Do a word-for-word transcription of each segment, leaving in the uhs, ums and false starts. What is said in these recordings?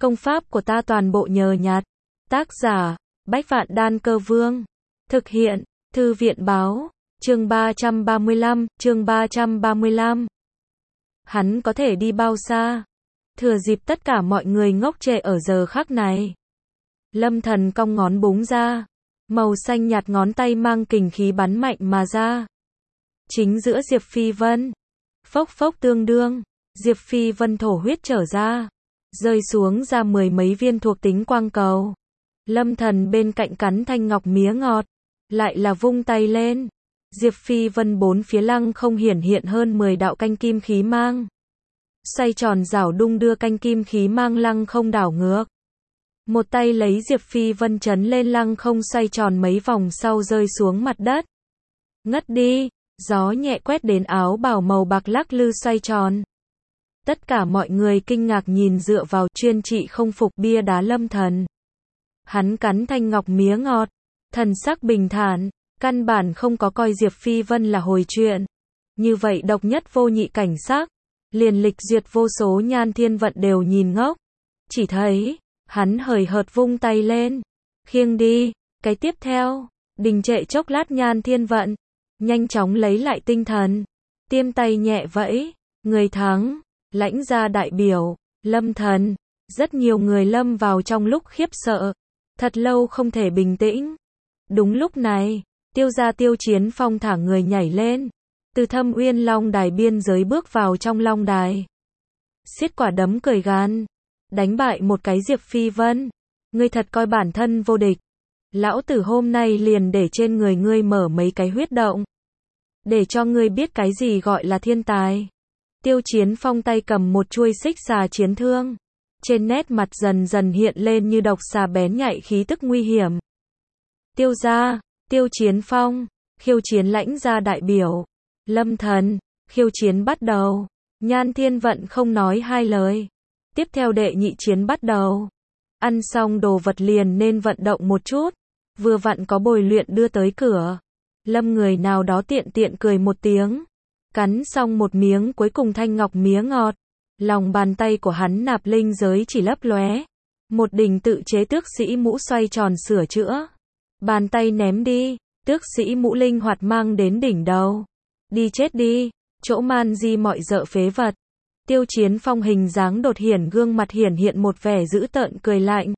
Công pháp của ta toàn bộ nhờ nhặt. Tác giả, Bách Vạn Đan Cơ Vương. Thực hiện, Thư viện báo, chương ba trăm ba mươi lăm, chương ba trăm ba mươi lăm. Hắn có thể đi bao xa? Thừa dịp tất cả mọi người ngốc trệ ở giờ khắc này. Lâm Thần cong ngón búng ra. Màu xanh nhạt ngón tay mang kình khí bắn mạnh mà ra. Chính giữa Diệp Phi Vân. Phốc phốc tương đương. Diệp Phi Vân thổ huyết trở ra. Rơi xuống ra mười mấy viên thuộc tính quang cầu. Lâm Thần bên cạnh cắn thanh ngọc mía ngọt. Lại là vung tay lên. Diệp Phi Vân bốn phía lăng không hiển hiện hơn mười đạo canh kim khí mang. Xoay tròn rảo đung đưa canh kim khí mang lăng không đảo ngược. Một tay lấy Diệp Phi Vân chấn lên lăng không xoay tròn mấy vòng sau rơi xuống mặt đất. Ngất đi, gió nhẹ quét đến áo bào màu bạc lắc lư xoay tròn. Tất cả mọi người kinh ngạc nhìn dựa vào chuyên trị không phục bia đá Lâm Thần. Hắn cắn thanh ngọc mía ngọt, thần sắc bình thản, căn bản không có coi Diệp Phi Vân là hồi chuyện. Như vậy độc nhất vô nhị cảnh sắc, liền lịch duyệt vô số nhan thiên vận đều nhìn ngốc. Chỉ thấy, hắn hời hợt vung tay lên, khiêng đi, cái tiếp theo, đình trệ chốc lát nhan thiên vận, nhanh chóng lấy lại tinh thần, tiêm tay nhẹ vẫy, người thắng, lãnh gia đại biểu, Lâm Thần, rất nhiều người lâm vào trong lúc khiếp sợ, thật lâu không thể bình tĩnh. Đúng lúc này, Tiêu gia Tiêu Chiến Phong thả người nhảy lên, từ Thâm Uyên Long đài biên giới bước vào trong long đài. Xiết quả đấm cười gan, đánh bại một cái Diệp Phi Vân, ngươi thật coi bản thân vô địch. Lão tử hôm nay liền để trên người ngươi mở mấy cái huyết động, để cho ngươi biết cái gì gọi là thiên tài. Tiêu Chiến Phong tay cầm một chuôi xích xà chiến thương, trên nét mặt dần dần hiện lên như độc xà bén nhạy khí tức nguy hiểm. Tiêu gia, Tiêu Chiến Phong, khiêu chiến lãnh gia đại biểu, Lâm Thần, khiêu chiến bắt đầu. Nhan Thiên Vận không nói hai lời. Tiếp theo đệ nhị chiến bắt đầu. Ăn xong đồ vật liền nên vận động một chút. Vừa vặn có bồi luyện đưa tới cửa. Lâm người nào đó tiện tiện cười một tiếng. Cắn xong một miếng cuối cùng thanh ngọc mía ngọt. Lòng bàn tay của hắn nạp linh giới chỉ lấp lóe. Một đỉnh tự chế tước sĩ mũ xoay tròn sửa chữa. Bàn tay ném đi. Tước sĩ mũ linh hoạt mang đến đỉnh đầu. Đi chết đi. Chỗ man di mọi dợ phế vật. Tiêu Chiến Phong hình dáng đột hiển gương mặt hiển hiện một vẻ dữ tợn cười lạnh.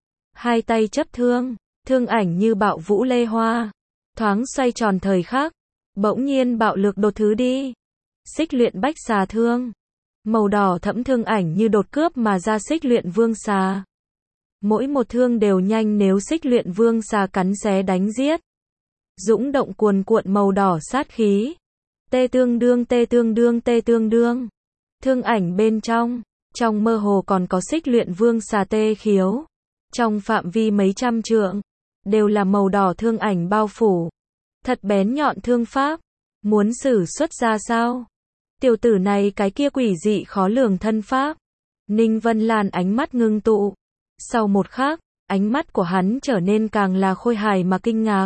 Hai tay chấp thương, thương ảnh như bạo vũ lê hoa. Thoáng xoay tròn thời khắc, bỗng nhiên bạo lực đột thứ đi. Xích luyện bách xà thương. Màu đỏ thẫm thương ảnh như đột cướp mà ra xích luyện vương xà. Mỗi một thương đều nhanh nếu xích luyện vương xà cắn xé đánh giết. Dũng động cuồn cuộn màu đỏ sát khí. Tê tương đương tê tương đương tê tương đương. Thương ảnh bên trong, trong mơ hồ còn có xích luyện vương xà tê khiếu. Trong phạm vi mấy trăm trượng, đều là màu đỏ thương ảnh bao phủ. Thật bén nhọn thương pháp, muốn sử xuất ra sao? Tiểu tử này cái kia quỷ dị khó lường thân pháp. Ninh Vân Lan ánh mắt ngưng tụ. Sau một khắc, ánh mắt của hắn trở nên càng là khôi hài mà kinh ngạc.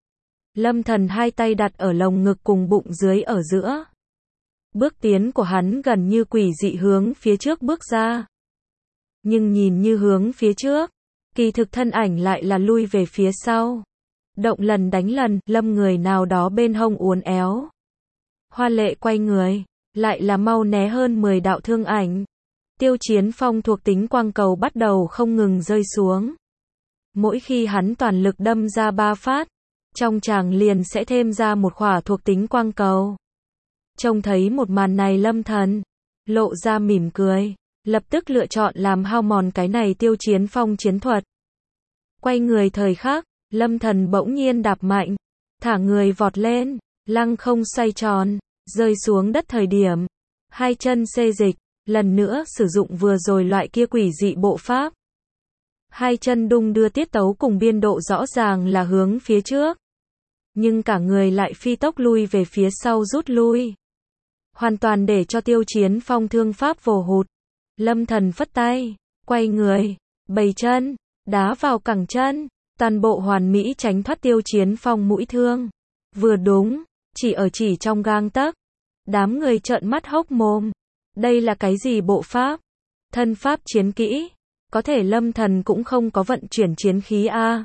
Lâm Thần hai tay đặt ở lồng ngực cùng bụng dưới ở giữa. Bước tiến của hắn gần như quỷ dị hướng phía trước bước ra. Nhưng nhìn như hướng phía trước, kỳ thực thân ảnh lại là lui về phía sau. Động lần đánh lần, lâm người nào đó bên hông uốn éo. Hoa lệ quay người, lại là mau né hơn mười đạo thương ảnh. Tiêu Chiến Phong thuộc tính quang cầu bắt đầu không ngừng rơi xuống. Mỗi khi hắn toàn lực đâm ra ba phát, trong tràng liền sẽ thêm ra một khỏa thuộc tính quang cầu. Trông thấy một màn này Lâm Thần lộ ra mỉm cười, lập tức lựa chọn làm hao mòn cái này Tiêu Chiến Phong chiến thuật. Quay người thời khắc, Lâm Thần bỗng nhiên đạp mạnh, thả người vọt lên, lăng không xoay tròn, rơi xuống đất thời điểm, hai chân xê dịch, lần nữa sử dụng vừa rồi loại kia quỷ dị bộ pháp. Hai chân đung đưa tiết tấu cùng biên độ rõ ràng là hướng phía trước. Nhưng cả người lại phi tốc lui về phía sau rút lui. Hoàn toàn để cho Tiêu Chiến Phong thương pháp vồ hụt. Lâm Thần phất tay, quay người, bày chân, đá vào cẳng chân, toàn bộ hoàn mỹ tránh thoát Tiêu Chiến Phong mũi thương. Vừa đúng, chỉ ở chỉ trong gang tấc. Đám người trợn mắt hốc mồm. Đây là cái gì bộ pháp? Thân pháp chiến kỹ? Có thể Lâm Thần cũng không có vận chuyển chiến khí a.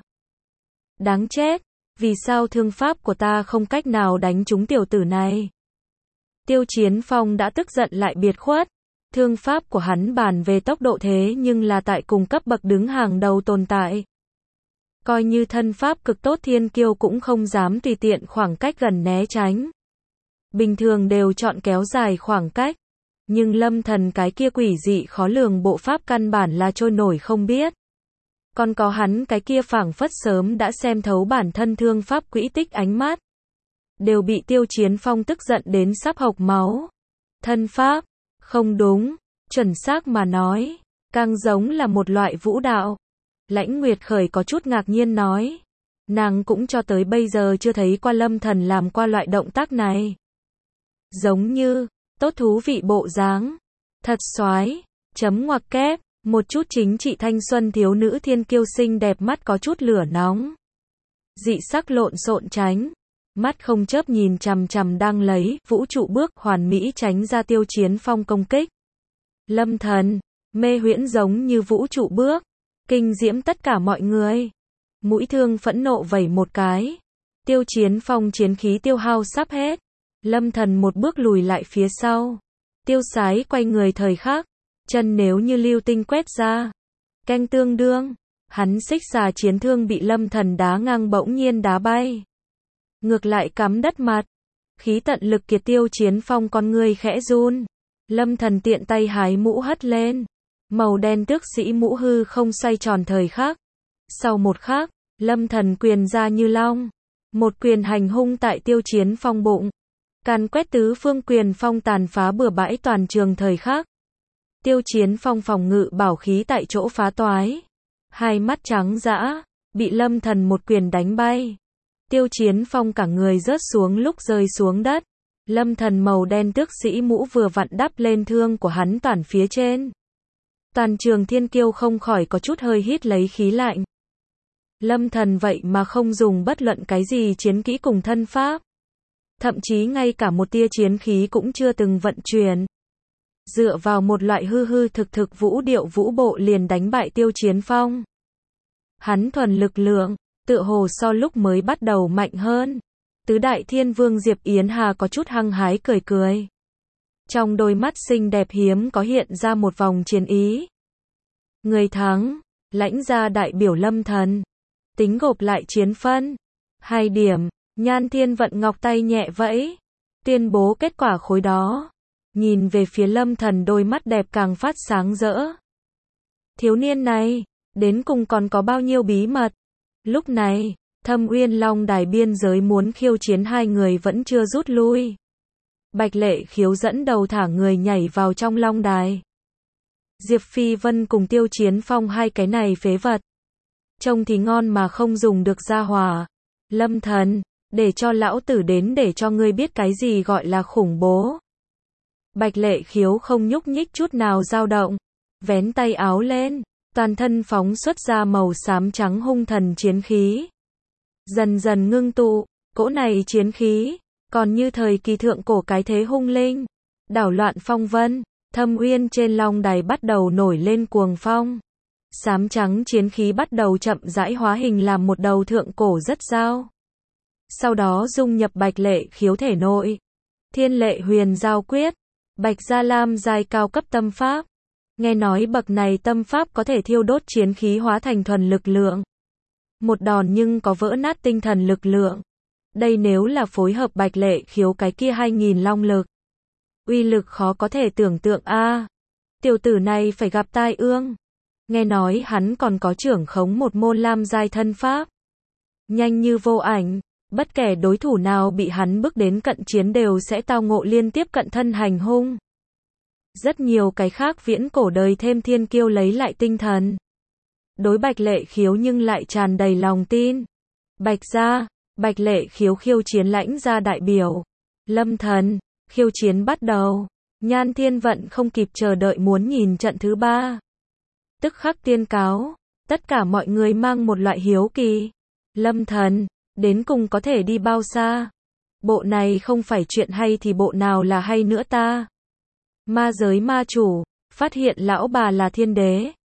Đáng chết, vì sao thương pháp của ta không cách nào đánh trúng tiểu tử này? Tiêu Chiến Phong đã tức giận lại biệt khuất. Thương pháp của hắn bàn về tốc độ thế nhưng là tại cùng cấp bậc đứng hàng đầu tồn tại. Coi như thân pháp cực tốt thiên kiêu cũng không dám tùy tiện khoảng cách gần né tránh. Bình thường đều chọn kéo dài khoảng cách. Nhưng Lâm Thần cái kia quỷ dị khó lường bộ pháp căn bản là trôi nổi không biết. Còn có hắn cái kia phảng phất sớm đã xem thấu bản thân thương pháp quỹ tích ánh mắt. Đều bị Tiêu Chiến Phong tức giận đến sắp hộc máu. Thân pháp, không đúng, chuẩn xác mà nói, càng giống là một loại vũ đạo. Lãnh Nguyệt Khởi có chút ngạc nhiên nói. Nàng cũng cho tới bây giờ chưa thấy qua Lâm Thần làm qua loại động tác này. Giống như, tốt thú vị bộ dáng. Thật xoái, chấm ngoặc kép, một chút chính trị thanh xuân thiếu nữ thiên kiêu xinh đẹp mắt có chút lửa nóng. Dị sắc lộn xộn tránh. Mắt không chớp nhìn chằm chằm đang lấy vũ trụ bước hoàn mỹ tránh ra Tiêu Chiến Phong công kích. Lâm Thần, mê huyễn giống như vũ trụ bước. Kinh diễm tất cả mọi người. Mũi thương phẫn nộ vẩy một cái. Tiêu Chiến Phong chiến khí tiêu hao sắp hết. Lâm Thần một bước lùi lại phía sau. Tiêu Sái quay người thời khắc. Chân nếu như lưu tinh quét ra. Canh tương đương. Hắn xích xà chiến thương bị Lâm Thần đá ngang bỗng nhiên đá bay. Ngược lại cắm đất mặt. Khí tận lực kiệt Tiêu Chiến Phong con người khẽ run. Lâm Thần tiện tay hái mũ hất lên. Màu đen tước sĩ mũ hư không xoay tròn thời khắc. Sau một khắc, Lâm Thần quyền ra như long. Một quyền hành hung tại Tiêu Chiến Phong bụng. Càn quét tứ phương quyền phong tàn phá bừa bãi toàn trường thời khắc. Tiêu Chiến Phong phòng ngự bảo khí tại chỗ phá toái. Hai mắt trắng dã, bị Lâm Thần một quyền đánh bay. Tiêu Chiến Phong cả người rớt xuống lúc rơi xuống đất. Lâm Thần màu đen tước sĩ mũ vừa vặn đắp lên thương của hắn toàn phía trên. Toàn trường thiên kiêu không khỏi có chút hơi hít lấy khí lạnh. Lâm Thần vậy mà không dùng bất luận cái gì chiến kỹ cùng thân pháp. Thậm chí ngay cả một tia chiến khí cũng chưa từng vận chuyển. Dựa vào một loại hư hư thực thực vũ điệu vũ bộ liền đánh bại Tiêu Chiến Phong. Hắn thuần lực lượng, tựa hồ so lúc mới bắt đầu mạnh hơn. Tứ đại thiên vương Diệp Yến Hà có chút hăng hái cười cười. Trong đôi mắt xinh đẹp hiếm có hiện ra một vòng chiến ý. Người thắng, lãnh gia đại biểu Lâm Thần. Tính gộp lại chiến phân. Hai điểm, Nhan Thiên Vận ngọc tay nhẹ vẫy. Tuyên bố kết quả khối đó. Nhìn về phía Lâm Thần đôi mắt đẹp càng phát sáng rỡ. Thiếu niên này, đến cùng còn có bao nhiêu bí mật. Lúc này, Thâm Uyên Long đài biên giới muốn khiêu chiến hai người vẫn chưa rút lui. Bạch Lệ Khiếu dẫn đầu thả người nhảy vào trong long đài. Diệp Phi Vân cùng Tiêu Chiến Phong hai cái này phế vật. Trông thì ngon mà không dùng được ra hòa. Lâm Thần, để cho lão tử đến để cho ngươi biết cái gì gọi là khủng bố. Bạch Lệ Khiếu không nhúc nhích chút nào dao động. Vén tay áo lên, toàn thân phóng xuất ra màu xám trắng hung thần chiến khí. Dần dần ngưng tụ, cỗ này chiến khí, còn như thời kỳ thượng cổ cái thế hung linh. Đảo loạn phong vân, Thâm Uyên trên long đài bắt đầu nổi lên cuồng phong. Xám trắng chiến khí bắt đầu chậm rãi hóa hình làm một đầu thượng cổ rất dao. Sau đó dung nhập Bạch Lệ Khiếu thể nội. Thiên Lệ Huyền Giao Quyết, Bạch Gia Lam giai cao cấp tâm pháp. Nghe nói bậc này tâm pháp có thể thiêu đốt chiến khí hóa thành thuần lực lượng. Một đòn nhưng có vỡ nát tinh thần lực lượng. Đây nếu là phối hợp Bạch Lệ Khiếu cái kia hai nghìn long lực. Uy lực khó có thể tưởng tượng a. À, tiểu tử này phải gặp tai ương. Nghe nói hắn còn có trưởng khống một môn lam giai thân pháp. Nhanh như vô ảnh, bất kể đối thủ nào bị hắn bước đến cận chiến đều sẽ tao ngộ liên tiếp cận thân hành hung. Rất nhiều cái khác viễn cổ đời thêm thiên kiêu lấy lại tinh thần. Đối Bạch Lệ Khiếu nhưng lại tràn đầy lòng tin. Bạch gia, Bạch Lệ Khiếu khiêu chiến lãnh gia đại biểu. Lâm Thần, khiêu chiến bắt đầu. Nhan Thiên Vận không kịp chờ đợi muốn nhìn trận thứ ba. Tức khắc tiên cáo, tất cả mọi người mang một loại hiếu kỳ. Lâm Thần, đến cùng có thể đi bao xa? Bộ này không phải chuyện hay thì bộ nào là hay nữa ta? Ma giới ma chủ, phát hiện lão bà là thiên đế.